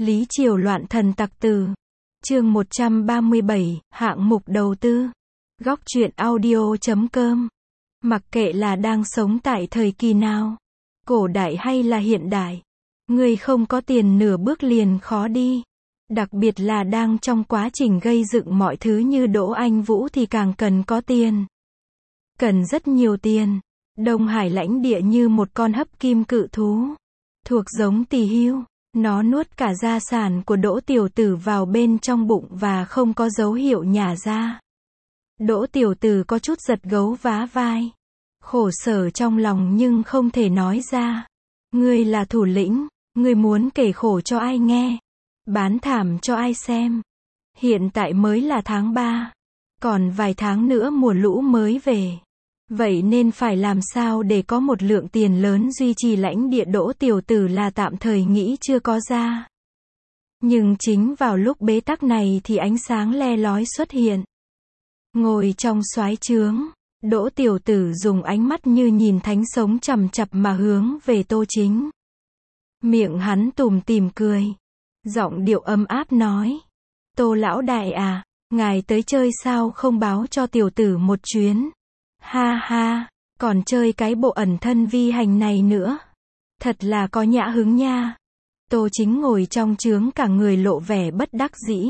Lý Triều loạn thần tặc tử. Chương 137, hạng mục đầu tư. Góc truyện audio.com. Mặc kệ là đang sống tại thời kỳ nào, cổ đại hay là hiện đại, người không có tiền nửa bước liền khó đi. Đặc biệt là đang trong quá trình gây dựng mọi thứ như Đỗ Anh Vũ thì càng cần có tiền. Cần rất nhiều tiền. Đông Hải lãnh địa như một con hấp kim cự thú, thuộc giống tỳ hưu. Nó nuốt cả gia sản của Đỗ tiểu tử vào bên trong bụng và không có dấu hiệu nhả ra. Đỗ tiểu tử có chút giật gấu vá vai, khổ sở trong lòng nhưng không thể nói ra. Ngươi là thủ lĩnh, ngươi muốn kể khổ cho ai nghe, bán thảm cho ai xem. Hiện tại mới là tháng 3, còn vài tháng nữa mùa lũ mới về. Vậy nên phải làm sao để có một lượng tiền lớn duy trì lãnh địa. Đỗ tiểu tử là tạm thời nghĩ chưa có ra. Nhưng chính vào lúc bế tắc này thì ánh sáng le lói xuất hiện. Ngồi trong soái trướng, Đỗ tiểu tử dùng ánh mắt như nhìn thánh sống chằm chằm mà hướng về Tô Chính. Miệng hắn tủm tỉm cười, giọng điệu ấm áp nói: Tô lão đại à, ngài tới chơi sao không báo cho tiểu tử một chuyến? Ha ha, còn chơi cái bộ ẩn thân vi hành này nữa. Thật là có nhã hứng nha. Tô Chính ngồi trong trướng cả người lộ vẻ bất đắc dĩ.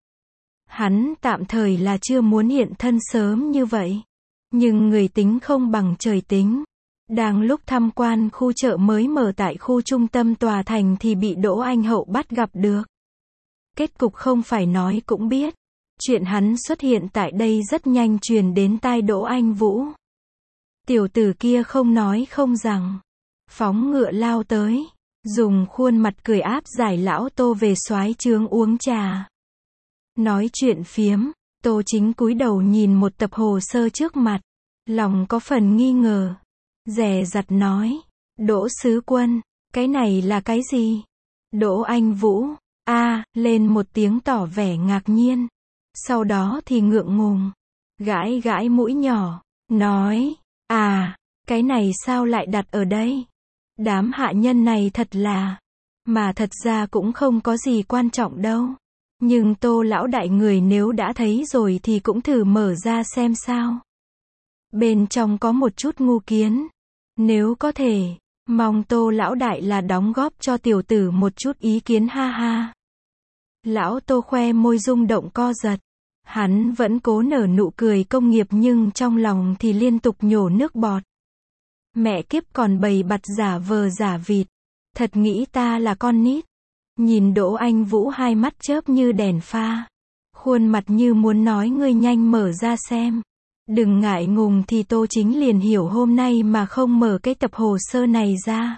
Hắn tạm thời là chưa muốn hiện thân sớm như vậy. Nhưng người tính không bằng trời tính. Đang lúc tham quan khu chợ mới mở tại khu trung tâm tòa thành thì bị Đỗ Anh Hậu bắt gặp được. Kết cục không phải nói cũng biết. Chuyện hắn xuất hiện tại đây rất nhanh truyền đến tai Đỗ Anh Vũ. Tiểu tử kia không nói không rằng, phóng ngựa lao tới, dùng khuôn mặt cười áp giải lão Tô về soái trướng uống trà. Nói chuyện phiếm, Tô Chính cúi đầu nhìn một tập hồ sơ trước mặt, lòng có phần nghi ngờ, dè dặt nói: Đỗ sứ quân, cái này là cái gì? Đỗ Anh Vũ lên một tiếng tỏ vẻ ngạc nhiên. Sau đó thì ngượng ngùng, gãi gãi mũi nhỏ, nói: cái này sao lại đặt ở đây? Đám hạ nhân này thật là... Mà thật ra cũng không có gì quan trọng đâu. Nhưng Tô lão đại người nếu đã thấy rồi thì cũng thử mở ra xem sao. Bên trong có một chút ngu kiến. Nếu có thể, mong Tô lão đại là đóng góp cho tiểu tử một chút ý kiến ha ha. Lão Tô khoe môi rung động co giật. Hắn vẫn cố nở nụ cười công nghiệp nhưng trong lòng thì liên tục nhổ nước bọt. Mẹ kiếp còn bày bặt giả vờ giả vịt. Thật nghĩ ta là con nít. Nhìn Đỗ Anh Vũ hai mắt chớp như đèn pha. Khuôn mặt như muốn nói ngươi nhanh mở ra xem. Đừng ngại ngùng thì Tô Chính liền hiểu hôm nay mà không mở cái tập hồ sơ này ra.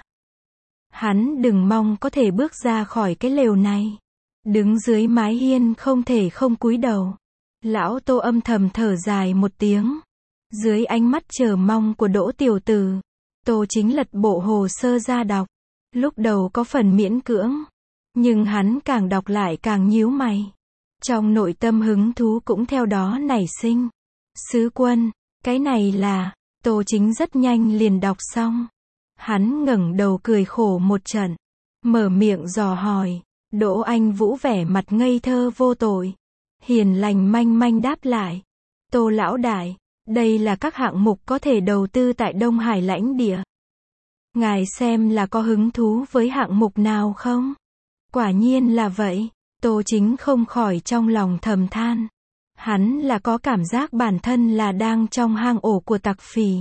Hắn đừng mong có thể bước ra khỏi cái lều này. Đứng dưới mái hiên không thể không cúi đầu. Lão Tô âm thầm thở dài một tiếng. Dưới ánh mắt chờ mong của Đỗ tiểu tử, Tô Chính lật bộ hồ sơ ra đọc. Lúc đầu có phần miễn cưỡng, nhưng hắn càng đọc lại càng nhíu mày. Trong nội tâm hứng thú cũng theo đó nảy sinh. Sứ quân, cái này là... Tô Chính rất nhanh liền đọc xong. Hắn ngẩng đầu cười khổ một trận, mở miệng dò hỏi. Đỗ Anh Vũ vẻ mặt ngây thơ vô tội, hiền lành manh manh đáp lại: Tô lão đại, đây là các hạng mục có thể đầu tư tại Đông Hải lãnh địa. Ngài xem là có hứng thú với hạng mục nào không? Quả nhiên là vậy. Tô Chính không khỏi trong lòng thầm than. Hắn là có cảm giác bản thân là đang trong hang ổ của tặc phỉ.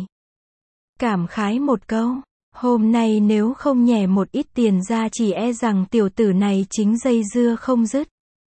Cảm khái một câu, hôm nay nếu không nhè một ít tiền ra chỉ e rằng tiểu tử này chính dây dưa không dứt.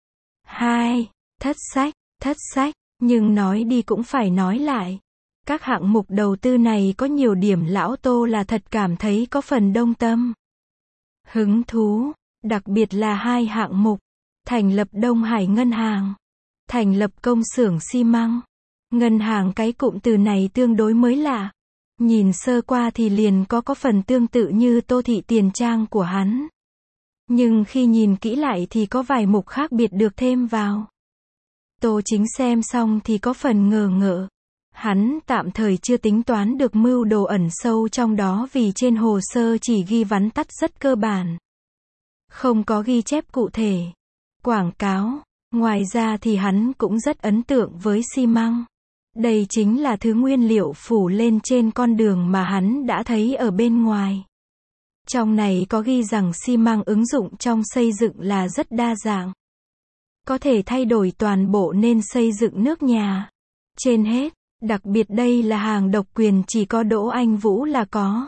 Thất sách, nhưng nói đi cũng phải nói lại. Các hạng mục đầu tư này có nhiều điểm lão Tô là thật cảm thấy có phần đông tâm. Hứng thú, đặc biệt là hai hạng mục. Thành lập Đông Hải Ngân hàng. Thành lập công xưởng xi măng. Ngân hàng cái cụm từ này tương đối mới lạ. Nhìn sơ qua thì liền có phần tương tự như Tô thị tiền trang của hắn. Nhưng khi nhìn kỹ lại thì có vài mục khác biệt được thêm vào. Tô Chính xem xong thì có phần ngờ ngợ. Hắn tạm thời chưa tính toán được mưu đồ ẩn sâu trong đó vì trên hồ sơ chỉ ghi vắn tắt rất cơ bản. không có ghi chép cụ thể. Quảng cáo. Ngoài ra thì hắn cũng rất ấn tượng với xi măng. Đây chính là thứ nguyên liệu phủ lên trên con đường mà hắn đã thấy ở bên ngoài. Trong này có ghi rằng xi măng ứng dụng trong xây dựng là rất đa dạng. Có thể thay đổi toàn bộ nên xây dựng nước nhà. Trên hết, đặc biệt đây là hàng độc quyền chỉ có Đỗ Anh Vũ là có.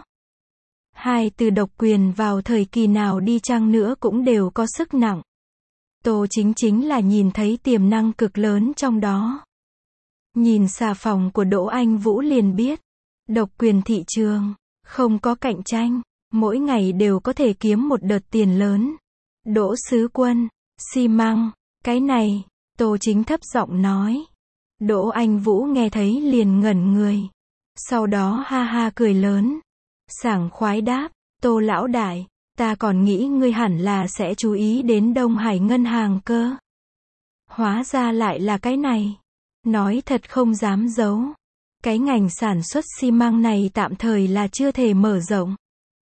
Hai từ độc quyền vào thời kỳ nào đi chăng nữa cũng đều có sức nặng. Tô chính là nhìn thấy tiềm năng cực lớn trong đó. Nhìn xà phòng của Đỗ Anh Vũ liền biết. Độc quyền thị trường, không có cạnh tranh, mỗi ngày đều có thể kiếm một đợt tiền lớn. Đỗ Sứ Quân, xi măng, cái này, Tô Chính thấp giọng nói. Đỗ Anh Vũ nghe thấy liền ngẩn người. Sau đó ha ha cười lớn. Sảng khoái đáp, Tô lão đại, ta còn nghĩ ngươi hẳn là sẽ chú ý đến Đông Hải ngân hàng cơ. Hóa ra lại là cái này. Nói thật không dám giấu. Cái ngành sản xuất xi măng này tạm thời là chưa thể mở rộng.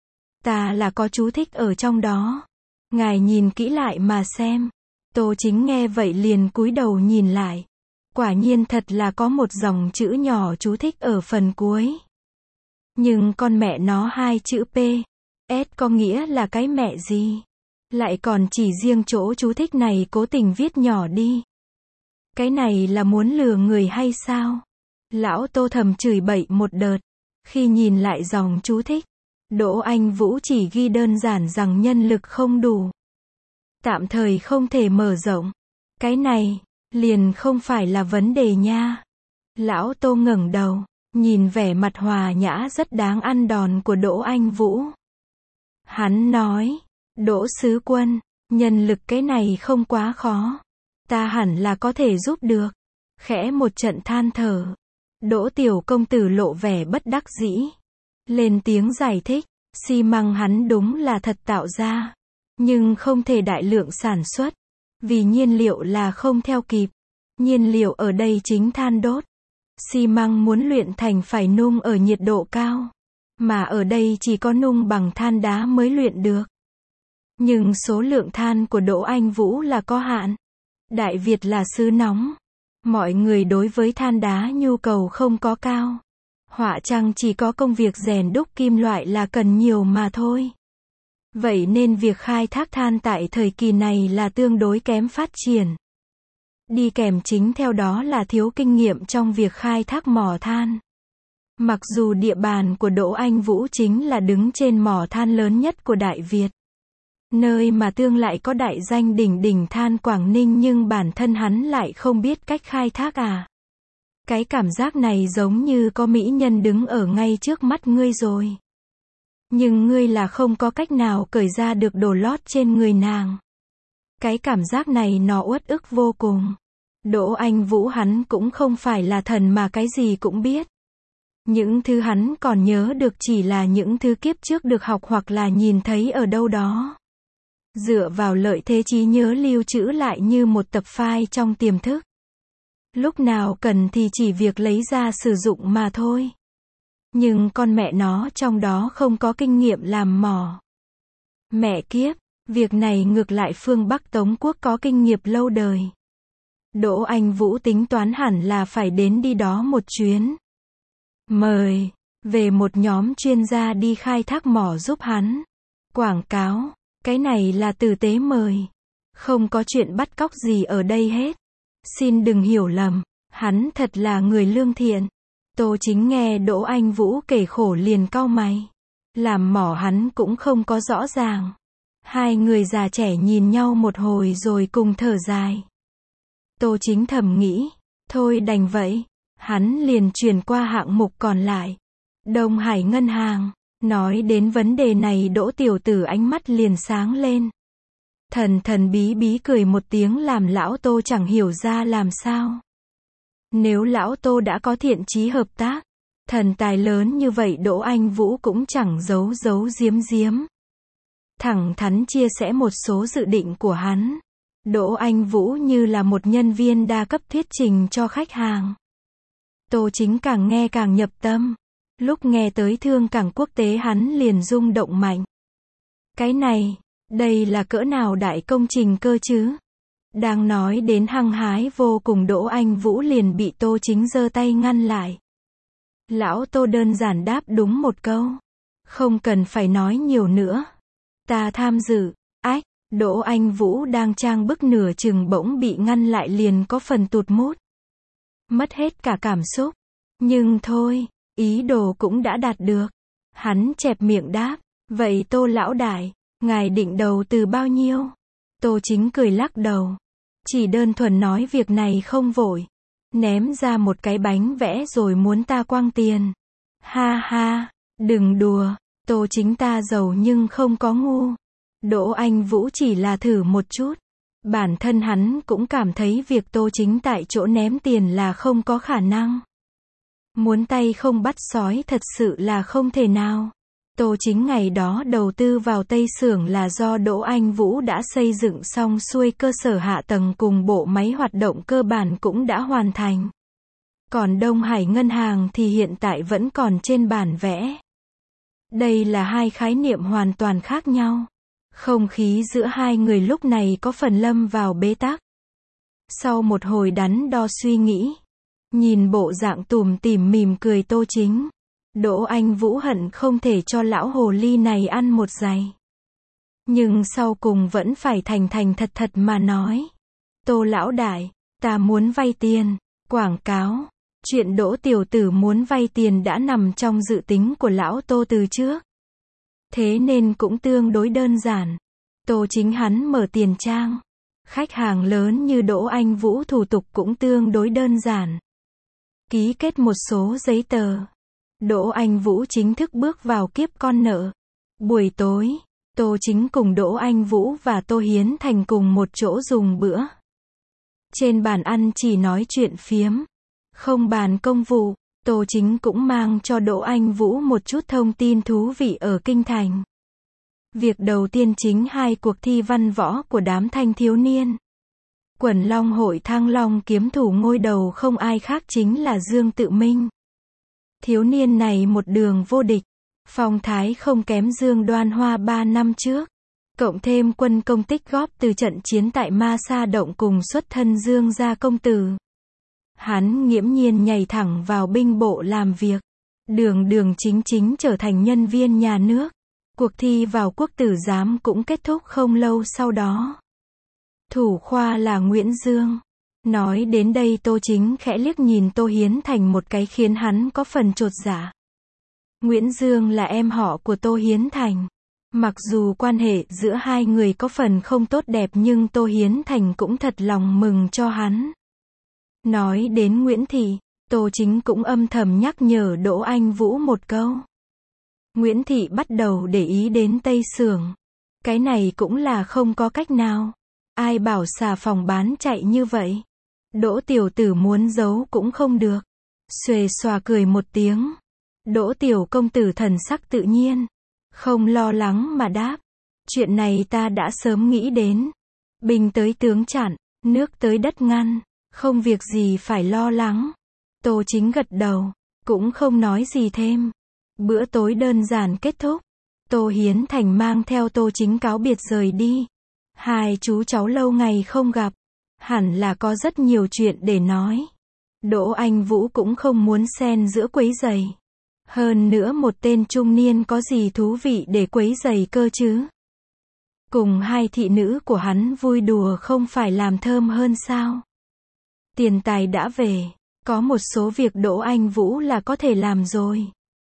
Ta là có chú thích ở trong đó. Ngài nhìn kỹ lại mà xem. Tô Chính nghe vậy liền cúi đầu nhìn lại. Quả nhiên thật là có một dòng chữ nhỏ chú thích ở phần cuối. Nhưng con mẹ nó hai chữ P, S có nghĩa là cái mẹ gì? Lại còn chỉ riêng chỗ chú thích này cố tình viết nhỏ đi. Cái này là muốn lừa người hay sao? Lão Tô thầm chửi bậy một đợt. Khi nhìn lại dòng chú thích, Đỗ Anh Vũ chỉ ghi đơn giản rằng nhân lực không đủ. Tạm thời không thể mở rộng. Cái này, liền không phải là vấn đề nha. Lão Tô ngẩng đầu, nhìn vẻ mặt hòa nhã rất đáng ăn đòn của Đỗ Anh Vũ. Hắn nói, Đỗ Sứ Quân, nhân lực cái này không quá khó. Ta hẳn là có thể giúp được. Khẽ một trận than thở. Đỗ tiểu công tử lộ vẻ bất đắc dĩ. Lên tiếng giải thích, xi măng hắn đúng là thật tạo ra. Nhưng không thể đại lượng sản xuất. Vì nhiên liệu là không theo kịp. Nhiên liệu ở đây chính than đốt. Xi măng muốn luyện thành phải nung ở nhiệt độ cao. Mà ở đây chỉ có nung bằng than đá mới luyện được. Nhưng số lượng than của Đỗ Anh Vũ là có hạn. Đại Việt là xứ nóng. Mọi người đối với than đá nhu cầu không có cao. Họa chăng chỉ có công việc rèn đúc kim loại là cần nhiều mà thôi. Vậy nên việc khai thác than tại thời kỳ này là tương đối kém phát triển. Đi kèm chính theo đó là thiếu kinh nghiệm trong việc khai thác mỏ than. Mặc dù địa bàn của Đỗ Anh Vũ chính là đứng trên mỏ than lớn nhất của Đại Việt. Nơi mà tương lại có đại danh đỉnh đỉnh than Quảng Ninh nhưng bản thân hắn lại không biết cách khai thác à. Cái cảm giác này giống như có mỹ nhân đứng ở ngay trước mắt ngươi rồi. Nhưng ngươi là không có cách nào cởi ra được đồ lót trên người nàng. Cái cảm giác này nó uất ức vô cùng. Đỗ Anh Vũ hắn cũng không phải là thần mà cái gì cũng biết. Những thứ hắn còn nhớ được chỉ là những thứ kiếp trước được học hoặc là nhìn thấy ở đâu đó. Dựa vào lợi thế trí nhớ lưu trữ lại như một tập file trong tiềm thức. Lúc nào cần thì chỉ việc lấy ra sử dụng mà thôi. Nhưng con mẹ nó trong đó không có kinh nghiệm làm mỏ. Mẹ kiếp, việc này ngược lại phương Bắc Tống Quốc có kinh nghiệm lâu đời. Đỗ Anh Vũ tính toán hẳn là phải đến đi đó một chuyến. Mời về một nhóm chuyên gia đi khai thác mỏ giúp hắn. Quảng cáo, cái này là tử tế mời. Không có chuyện bắt cóc gì ở đây hết. Xin đừng hiểu lầm, hắn thật là người lương thiện. Tô Chính nghe Đỗ Anh Vũ kể khổ liền cau mày. Làm mỏ hắn cũng không có rõ ràng. Hai người già trẻ nhìn nhau một hồi rồi cùng thở dài. Tô Chính thầm nghĩ, thôi đành vậy. Hắn liền chuyển qua hạng mục còn lại. Đông Hải ngân hàng. Nói đến vấn đề này Đỗ tiểu tử ánh mắt liền sáng lên. Thần bí bí cười một tiếng làm lão Tô chẳng hiểu ra làm sao. Nếu lão Tô đã có thiện chí hợp tác, thần tài lớn như vậy Đỗ Anh Vũ cũng chẳng giấu giếm. Thẳng thắn chia sẻ một số dự định của hắn. Đỗ Anh Vũ như là một nhân viên đa cấp thuyết trình cho khách hàng. Tô Chính càng nghe càng nhập tâm. Lúc nghe tới thương cảng quốc tế hắn liền rung động mạnh. Cái này, Đây là cỡ nào đại công trình cơ chứ? Đang nói đến hăng hái vô cùng, Đỗ Anh Vũ liền bị Tô Chính giơ tay ngăn lại. Lão Tô đơn giản đáp đúng một câu. Không cần phải nói nhiều nữa. Ta tham dự. Ách, Đỗ Anh Vũ đang trang bức nửa chừng bỗng bị ngăn lại liền có phần tụt mút. Mất hết cả cảm xúc. Nhưng thôi, ý đồ cũng đã đạt được. Hắn chẹp miệng đáp. Vậy Tô lão đại, ngài định đầu tư bao nhiêu? Tô Chính cười lắc đầu. Chỉ đơn thuần nói việc này không vội. Ném ra một cái bánh vẽ rồi muốn ta quăng tiền. Ha ha, đừng đùa, Tô Chính ta giàu nhưng không có ngu. Đỗ Anh Vũ chỉ là thử một chút. Bản thân hắn cũng cảm thấy việc Tô Chính tại chỗ ném tiền là không có khả năng. Muốn tay không bắt sói thật sự là không thể nào. Tô Chính ngày đó đầu tư vào Tây Xưởng là do Đỗ Anh Vũ đã xây dựng xong xuôi cơ sở hạ tầng cùng bộ máy hoạt động cơ bản cũng đã hoàn thành. Còn Đông Hải Ngân hàng thì hiện tại vẫn còn trên bản vẽ. Đây là hai khái niệm hoàn toàn khác nhau. Không khí giữa hai người lúc này có phần lâm vào bế tắc. Sau một hồi đắn đo suy nghĩ, nhìn bộ dạng tủm tỉm mỉm cười Tô Chính, Đỗ Anh Vũ hận không thể cho lão hồ ly này ăn một giày. Nhưng sau cùng vẫn phải thành thành thật thật mà nói. Tô lão đại, ta muốn vay tiền, quảng cáo. Chuyện Đỗ tiểu tử muốn vay tiền đã nằm trong dự tính của lão Tô từ trước. Thế nên cũng tương đối đơn giản. Tô Chính hắn mở tiền trang. Khách hàng lớn như Đỗ Anh Vũ thủ tục cũng tương đối đơn giản. Ký kết một số giấy tờ. Đỗ Anh Vũ chính thức bước vào kiếp con nợ. Buổi tối, Tô Chính cùng Đỗ Anh Vũ và Tô Hiến Thành cùng một chỗ dùng bữa. Trên bàn ăn chỉ nói chuyện phiếm, không bàn công vụ. Tô Chính cũng mang cho Đỗ Anh Vũ một chút thông tin thú vị ở Kinh Thành. Việc đầu tiên chính hai cuộc thi văn võ của đám thanh thiếu niên. Quần Long hội Thăng Long kiếm thủ ngôi đầu không ai khác chính là Dương Tự Minh. Thiếu niên này một đường vô địch, phong thái không kém Dương Đoan Hoa 3 năm trước. Cộng thêm quân công tích góp từ trận chiến tại Ma Sa Động cùng xuất thân Dương gia công tử. Hắn nghiễm nhiên nhảy thẳng vào binh bộ làm việc. Đường đường chính chính trở thành nhân viên nhà nước. Cuộc thi vào quốc tử giám cũng kết thúc không lâu sau đó. Thủ khoa là Nguyễn Dương. Nói đến đây Tô Chính khẽ liếc nhìn Tô Hiến Thành một cái khiến hắn có phần chột dạ. Nguyễn Dương là em họ của Tô Hiến Thành. Mặc dù quan hệ giữa hai người có phần không tốt đẹp nhưng Tô Hiến Thành cũng thật lòng mừng cho hắn. Nói đến Nguyễn Thị, Tô Chính cũng âm thầm nhắc nhở Đỗ Anh Vũ một câu. Nguyễn Thị bắt đầu để ý đến Tây Xưởng. Cái này cũng là không có cách nào. Ai bảo xà phòng bán chạy như vậy. Đỗ tiểu tử muốn giấu cũng không được. Xuề xòa cười một tiếng. Đỗ tiểu công tử thần sắc tự nhiên. Không lo lắng mà đáp. Chuyện này ta đã sớm nghĩ đến. Binh tới tướng chặn, nước tới đất ngăn. Không việc gì phải lo lắng. Tô Chính gật đầu, cũng không nói gì thêm. Bữa tối đơn giản kết thúc. Tô Hiến Thành mang theo Tô Chính cáo biệt rời đi. Hai chú cháu lâu ngày không gặp. Hẳn là có rất nhiều chuyện để nói. Đỗ Anh Vũ cũng không muốn xen giữa quấy rầy. Hơn nữa một tên trung niên có gì thú vị để quấy rầy cơ chứ. Cùng hai thị nữ của hắn vui đùa không phải làm thơm hơn sao. Tiền tài đã về. Có một số việc Đỗ Anh Vũ là có thể làm rồi.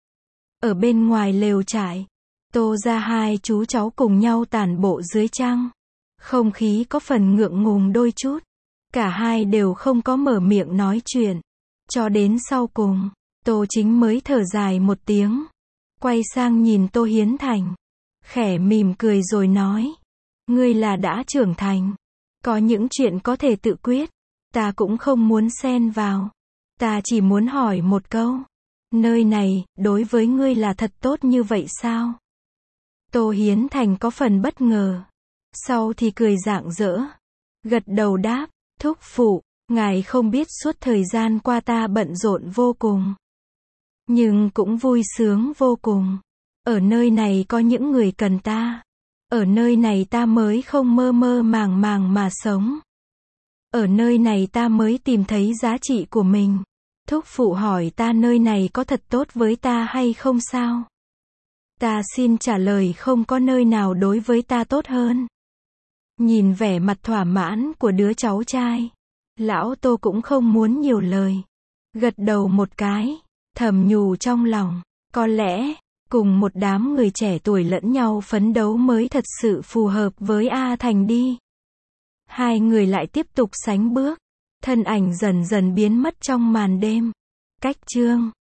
Ở bên ngoài lều trại, Tô ra hai chú cháu cùng nhau tản bộ dưới trăng. Không khí có phần ngượng ngùng đôi chút. Cả hai đều không có mở miệng nói chuyện. Cho đến sau cùng, Tô Chính mới thở dài một tiếng. Quay sang nhìn Tô Hiến Thành. Khẽ mỉm cười rồi nói. Ngươi là đã trưởng thành. Có những chuyện có thể tự quyết. Ta cũng không muốn xen vào. Ta chỉ muốn hỏi một câu. Nơi này, đối với ngươi là thật tốt như vậy sao? Tô Hiến Thành có phần bất ngờ. Sau thì cười rạng rỡ. Gật đầu đáp, thúc phụ, ngài không biết suốt thời gian qua ta bận rộn vô cùng. Nhưng cũng vui sướng vô cùng. Ở nơi này có những người cần ta. Ở nơi này ta mới không mơ mơ màng màng mà sống. Ở nơi này ta mới tìm thấy giá trị của mình. Thúc phụ hỏi ta nơi này có thật tốt với ta hay không sao? Ta xin trả lời không có nơi nào đối với ta tốt hơn. Nhìn vẻ mặt thỏa mãn của đứa cháu trai, lão Tô cũng không muốn nhiều lời. Gật đầu một cái, thầm nhủ trong lòng, có lẽ, cùng một đám người trẻ tuổi lẫn nhau phấn đấu mới thật sự phù hợp với A Thành đi. Hai người lại tiếp tục sánh bước, thân ảnh dần dần biến mất trong màn đêm. Cách chương